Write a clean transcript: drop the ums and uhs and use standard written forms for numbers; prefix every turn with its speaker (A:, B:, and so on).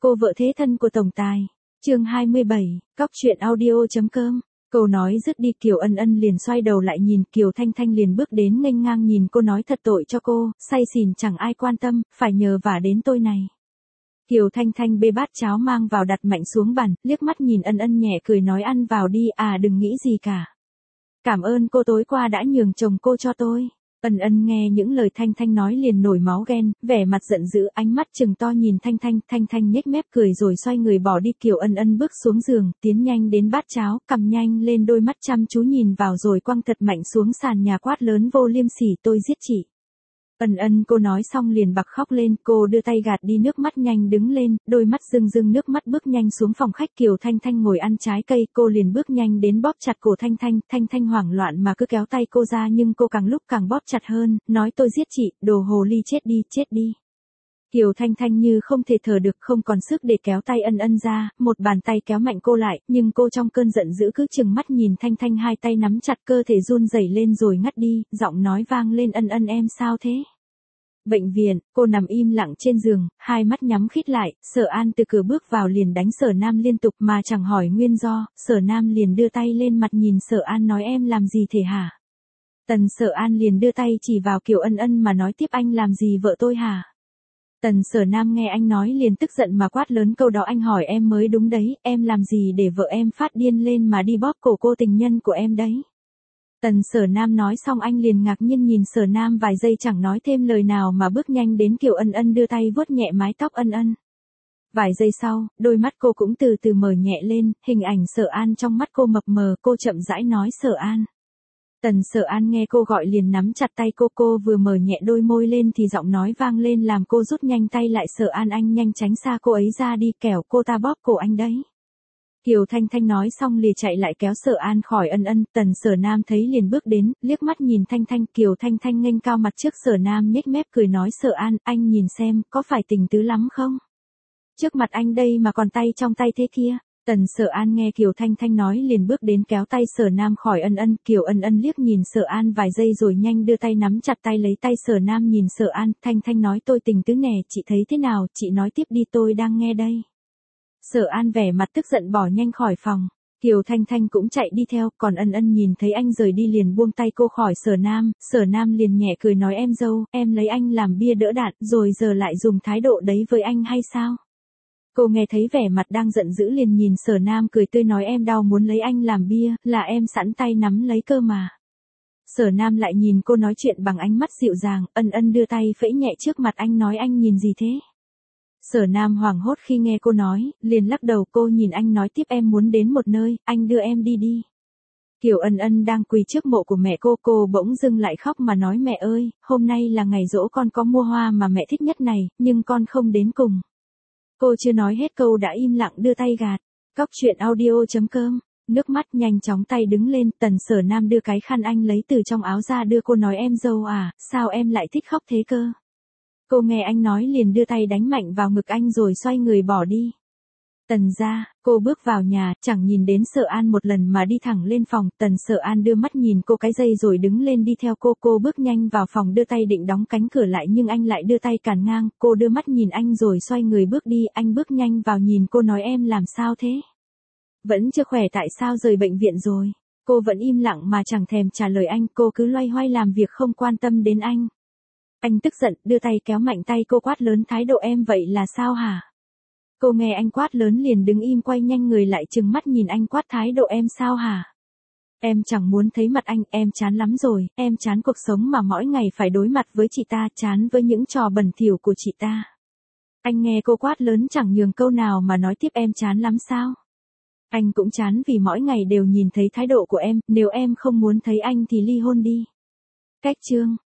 A: Cô vợ thế thân của tổng tài. Chương 27, Cóc truyện audio.com. Câu nói dứt đi, Kiều Ân Ân liền xoay đầu lại nhìn, Kiều Thanh Thanh liền bước đến nghênh ngang nhìn cô nói thật tội cho cô, say xỉn chẳng ai quan tâm, phải nhờ vả đến tôi này. Kiều Thanh Thanh bê bát cháo mang vào đặt mạnh xuống bàn, liếc mắt nhìn Ân Ân nhẹ cười nói ăn vào đi, đừng nghĩ gì cả. Cảm ơn cô tối qua đã nhường chồng cô cho tôi. Ân Ân nghe những lời Thanh Thanh nói liền nổi máu ghen, vẻ mặt giận dữ, ánh mắt trừng to nhìn Thanh Thanh, Thanh Thanh nhếch mép cười rồi xoay người bỏ đi. Kiều Ân Ân bước xuống giường, tiến nhanh đến bát cháo, cầm nhanh lên, đôi mắt chăm chú nhìn vào rồi quăng thật mạnh xuống sàn nhà, quát lớn vô liêm sỉ, tôi giết chị. Ân Ân, cô nói xong liền bật khóc lên, cô đưa tay gạt đi nước mắt, nhanh đứng lên, đôi mắt rưng rưng nước mắt, bước nhanh xuống phòng khách. Kiều Thanh Thanh ngồi ăn trái cây, cô liền bước nhanh đến bóp chặt cổ Thanh Thanh, Thanh Thanh hoảng loạn mà cứ kéo tay cô ra, nhưng cô càng lúc càng bóp chặt hơn, nói tôi giết chị, đồ hồ ly, chết đi, chết đi. Kiều Thanh Thanh như không thể thở được, không còn sức để kéo tay Ân Ân ra, một bàn tay kéo mạnh cô lại, nhưng cô trong cơn giận dữ cứ trừng mắt nhìn Thanh Thanh, hai tay nắm chặt, cơ thể run rẩy lên rồi ngắt đi, giọng nói vang lên, Ân Ân em sao thế? Bệnh viện, cô nằm im lặng trên giường, hai mắt nhắm khít lại, Sở An từ cửa bước vào liền đánh Sở Nam liên tục mà chẳng hỏi nguyên do, Sở Nam liền đưa tay lên mặt nhìn Sở An nói em làm gì thể hả? Tần Sở An liền đưa tay chỉ vào Kiều Ân Ân mà nói tiếp anh làm gì vợ tôi hả? Tần Sở Nam nghe anh nói liền tức giận mà quát lớn câu đó anh hỏi em mới đúng đấy, em làm gì để vợ em phát điên lên mà đi bóp cổ cô tình nhân của em đấy? Tần Sở Nam nói xong anh liền ngạc nhiên nhìn Sở Nam vài giây chẳng nói thêm lời nào mà bước nhanh đến Kiều Ân Ân đưa tay vuốt nhẹ mái tóc Ân Ân. Vài giây sau, đôi mắt cô cũng từ từ mở nhẹ lên, hình ảnh Sở An trong mắt cô mập mờ, cô chậm rãi nói Sở An. Tần Sở An nghe cô gọi liền nắm chặt tay cô vừa mở nhẹ đôi môi lên thì giọng nói vang lên làm cô rút nhanh tay lại, Sở An anh nhanh tránh xa cô ấy ra đi, kẻo cô ta bóp cổ anh đấy. Kiều Thanh Thanh nói xong lìa chạy lại kéo Sở An khỏi Ân Ân, Tần Sở Nam thấy liền bước đến, liếc mắt nhìn Thanh Thanh, Kiều Thanh Thanh nghênh cao mặt trước Sở Nam nhếch mép cười nói Sở An, anh nhìn xem, có phải tình tứ lắm không? Trước mặt anh đây mà còn tay trong tay thế kia. Tần Sở An nghe Kiều Thanh Thanh nói liền bước đến kéo tay Sở Nam khỏi Ân Ân, Kiều Ân Ân liếc nhìn Sở An vài giây rồi nhanh đưa tay nắm chặt tay lấy tay Sở Nam nhìn Sở An, Thanh Thanh nói tôi tình tứ nè, chị thấy thế nào, chị nói tiếp đi tôi đang nghe đây. Sở An vẻ mặt tức giận bỏ nhanh khỏi phòng, Kiều Thanh Thanh cũng chạy đi theo, còn Ân Ân nhìn thấy anh rời đi liền buông tay cô khỏi Sở Nam liền nhẹ cười nói em dâu, em lấy anh làm bia đỡ đạn, rồi giờ lại dùng thái độ đấy với anh hay sao? Cô nghe thấy vẻ mặt đang giận dữ liền nhìn Sở Nam cười tươi nói em đau muốn lấy anh làm bia, là em sẵn tay nắm lấy cơ mà. Sở Nam lại nhìn cô nói chuyện bằng ánh mắt dịu dàng, Ân Ân đưa tay phẩy nhẹ trước mặt anh nói anh nhìn gì thế? Sở Nam hoảng hốt khi nghe cô nói, liền lắc đầu, cô nhìn anh nói tiếp em muốn đến một nơi, anh đưa em đi đi. Kiều Ân Ân đang quỳ trước mộ của mẹ cô bỗng dưng lại khóc mà nói mẹ ơi, hôm nay là ngày giỗ con có mua hoa mà mẹ thích nhất này, nhưng con không đến cùng. Cô chưa nói hết câu đã im lặng đưa tay gạt. Cóc truyện audio.com. Nước mắt nhanh chóng tay đứng lên, Tần Sở Nam đưa cái khăn anh lấy từ trong áo ra đưa cô nói em dâu sao em lại thích khóc thế cơ? Cô nghe anh nói liền đưa tay đánh mạnh vào ngực anh rồi xoay người bỏ đi. Tần ra, cô bước vào nhà, chẳng nhìn đến Sở An một lần mà đi thẳng lên phòng, Tần Sở An đưa mắt nhìn cô cái giây rồi đứng lên đi theo cô bước nhanh vào phòng đưa tay định đóng cánh cửa lại nhưng anh lại đưa tay cản ngang, cô đưa mắt nhìn anh rồi xoay người bước đi, anh bước nhanh vào nhìn cô nói em làm sao thế? Vẫn chưa khỏe tại sao rời bệnh viện rồi? Cô vẫn im lặng mà chẳng thèm trả lời anh, cô cứ loay hoay làm việc không quan tâm đến anh. Anh tức giận, đưa tay kéo mạnh tay cô quát lớn thái độ em vậy là sao hả? Cô nghe anh quát lớn liền đứng im quay nhanh người lại trừng mắt nhìn anh quát thái độ em sao hả? Em chẳng muốn thấy mặt anh, em chán lắm rồi, em chán cuộc sống mà mỗi ngày phải đối mặt với chị ta, chán với những trò bẩn thỉu của chị ta. Anh nghe cô quát lớn chẳng nhường câu nào mà nói tiếp em chán lắm sao? Anh cũng chán vì mỗi ngày đều nhìn thấy thái độ của em, nếu em không muốn thấy anh thì ly hôn đi. Cách chương.